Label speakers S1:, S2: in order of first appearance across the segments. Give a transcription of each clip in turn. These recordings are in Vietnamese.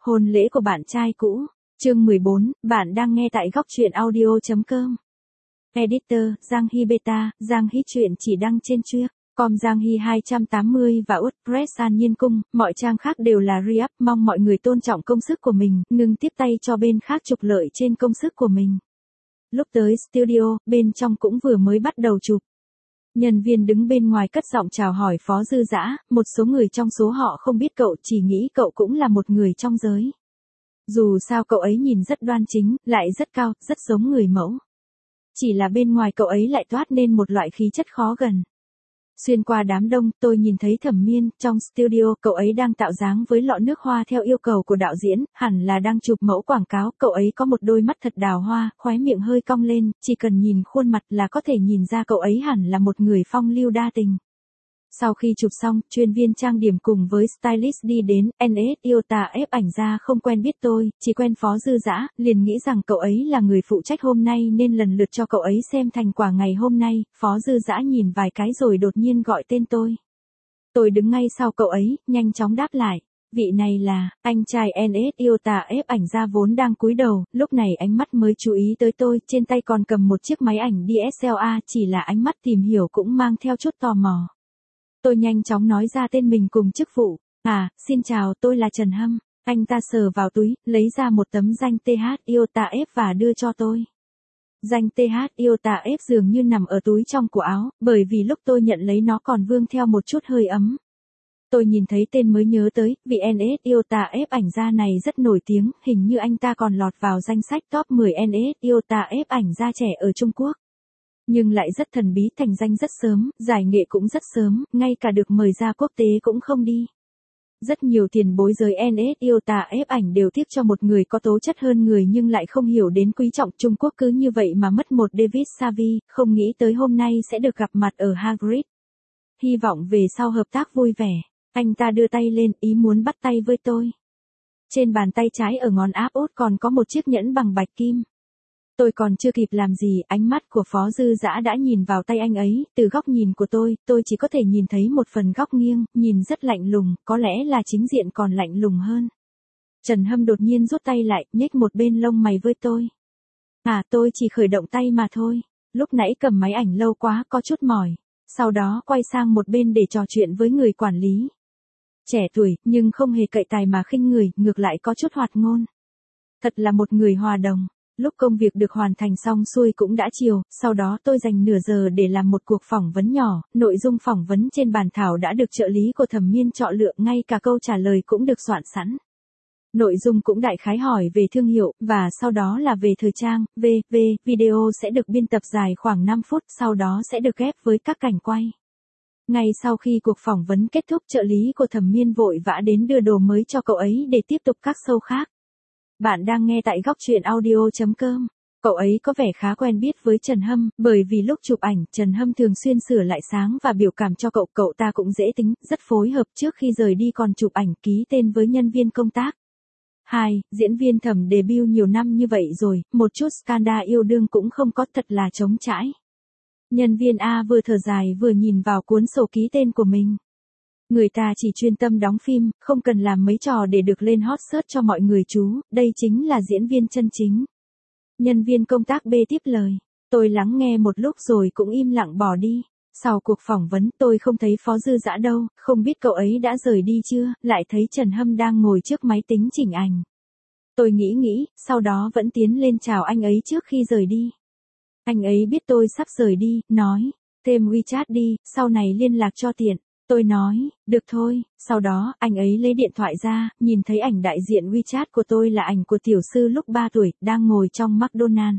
S1: Hôn lễ của bạn trai cũ. Chương 14, bạn đang nghe tại góc truyện audio.com. Editor, Giang Hy Beta, Giang Hy truyện chỉ đăng trên com Giang Hy 280 và WordPress An Nhiên Cung, mọi trang khác đều là re-up, mong mọi người tôn trọng công sức của mình, ngừng tiếp tay cho bên khác trục lợi trên công sức của mình. Lúc tới studio, bên trong cũng vừa mới bắt đầu chụp. Nhân viên đứng bên ngoài cất giọng chào hỏi Phó Dư Dã, một số người trong số họ không biết cậu, chỉ nghĩ cậu cũng là một người trong giới. Dù sao cậu ấy nhìn rất đoan chính, lại rất cao, rất giống người mẫu. Chỉ là bên ngoài cậu ấy lại toát nên một loại khí chất khó gần. Xuyên qua đám đông, tôi nhìn thấy Thẩm Miên, trong studio, cậu ấy đang tạo dáng với lọ nước hoa theo yêu cầu của đạo diễn, hẳn là đang chụp mẫu quảng cáo, cậu ấy có một đôi mắt thật đào hoa, khóe miệng hơi cong lên, chỉ cần nhìn khuôn mặt là có thể nhìn ra cậu ấy hẳn là một người phong lưu đa tình. Sau khi chụp xong, chuyên viên trang điểm cùng với stylist đi đến, NS Iota ép ảnh ra không quen biết tôi, chỉ quen Phó Dư Dã, liền nghĩ rằng cậu ấy là người phụ trách hôm nay nên lần lượt cho cậu ấy xem thành quả ngày hôm nay, Phó Dư Dã nhìn vài cái rồi đột nhiên gọi tên tôi. Tôi đứng ngay sau cậu ấy, nhanh chóng đáp lại. Vị này là, anh trai NS Iota ép ảnh ra vốn đang cúi đầu, lúc này ánh mắt mới chú ý tới tôi, trên tay còn cầm một chiếc máy ảnh DSLR, chỉ là ánh mắt tìm hiểu cũng mang theo chút tò mò. Tôi nhanh chóng nói ra tên mình cùng chức vụ. Xin chào, tôi là Trần Hâm. Anh ta sờ vào túi, lấy ra một tấm danh TH Iota F và đưa cho tôi. Danh TH Iota F dường như nằm ở túi trong của áo, bởi vì lúc tôi nhận lấy nó còn vương theo một chút hơi ấm. Tôi nhìn thấy tên mới nhớ tới, vị NS Iota F ảnh gia này rất nổi tiếng, hình như anh ta còn lọt vào danh sách top 10 NS Iota F ảnh gia trẻ ở Trung Quốc. Nhưng lại rất thần bí, thành danh rất sớm, giải nghệ cũng rất sớm, ngay cả được mời ra quốc tế cũng không đi. Rất nhiều tiền bối giới NS Iota ép ảnh đều tiếc cho một người có tố chất hơn người nhưng lại không hiểu đến quý trọng Trung Quốc, cứ như vậy mà mất một David Savi, không nghĩ tới hôm nay sẽ được gặp mặt ở Hagrid. Hy vọng về sau hợp tác vui vẻ. Anh ta đưa tay lên, ý muốn bắt tay với tôi. Trên bàn tay trái ở ngón áp út còn có một chiếc nhẫn bằng bạch kim. Tôi còn chưa kịp làm gì, ánh mắt của Phó Dư Dã đã nhìn vào tay anh ấy, từ góc nhìn của tôi chỉ có thể nhìn thấy một phần góc nghiêng, nhìn rất lạnh lùng, có lẽ là chính diện còn lạnh lùng hơn. Trần Hâm đột nhiên rút tay lại, nhếch một bên lông mày với tôi. Tôi chỉ khởi động tay mà thôi, lúc nãy cầm máy ảnh lâu quá có chút mỏi, sau đó quay sang một bên để trò chuyện với người quản lý. Trẻ tuổi, nhưng không hề cậy tài mà khinh người, ngược lại có chút hoạt ngôn. Thật là một người hòa đồng. Lúc công việc được hoàn thành xong xuôi cũng đã chiều, sau đó tôi dành nửa giờ để làm một cuộc phỏng vấn nhỏ, nội dung phỏng vấn trên bàn thảo đã được trợ lý của Thẩm Miên chọn lựa, ngay cả câu trả lời cũng được soạn sẵn. Nội dung cũng đại khái hỏi về thương hiệu, và sau đó là về thời trang, video sẽ được biên tập dài khoảng 5 phút, sau đó sẽ được ghép với các cảnh quay. Ngay sau khi cuộc phỏng vấn kết thúc, trợ lý của Thẩm Miên vội vã đến đưa đồ mới cho cậu ấy để tiếp tục các show khác. Bạn đang nghe tại góc truyện audio.com. Cậu ấy có vẻ khá quen biết với Trần Hâm, bởi vì lúc chụp ảnh, Trần Hâm thường xuyên sửa lại sáng và biểu cảm cho cậu ta cũng dễ tính, rất phối hợp, trước khi rời đi còn chụp ảnh ký tên với nhân viên công tác. 2. Diễn viên Thẩm debut nhiều năm như vậy rồi, một chút scandal yêu đương cũng không có, thật là trống trải. Nhân viên A vừa thở dài vừa nhìn vào cuốn sổ ký tên của mình. Người ta chỉ chuyên tâm đóng phim, không cần làm mấy trò để được lên hot search cho mọi người chú, đây chính là diễn viên chân chính. Nhân viên công tác B tiếp lời. Tôi lắng nghe một lúc rồi cũng im lặng bỏ đi. Sau cuộc phỏng vấn tôi không thấy Phó Dư Dã đâu, không biết cậu ấy đã rời đi chưa, lại thấy Trần Hâm đang ngồi trước máy tính chỉnh ảnh. Tôi nghĩ, sau đó vẫn tiến lên chào anh ấy trước khi rời đi. Anh ấy biết tôi sắp rời đi, nói, thêm WeChat đi, sau này liên lạc cho tiện. Tôi nói, được thôi, sau đó, anh ấy lấy điện thoại ra, nhìn thấy ảnh đại diện WeChat của tôi là ảnh của tiểu sư lúc 3 tuổi, đang ngồi trong McDonald's.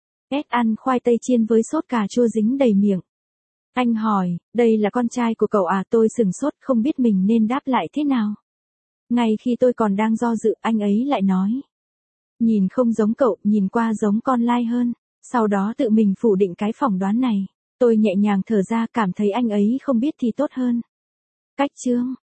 S1: Ăn khoai tây chiên với sốt cà chua dính đầy miệng. Anh hỏi, đây là con trai của cậu à? Tôi sừng sốt, không biết mình nên đáp lại thế nào. Ngay khi tôi còn đang do dự, anh ấy lại nói. Nhìn không giống cậu, nhìn qua giống con Lai hơn. Sau đó tự mình phủ định cái phỏng đoán này. Tôi nhẹ nhàng thở ra, cảm thấy anh ấy không biết thì tốt hơn. Cách chương.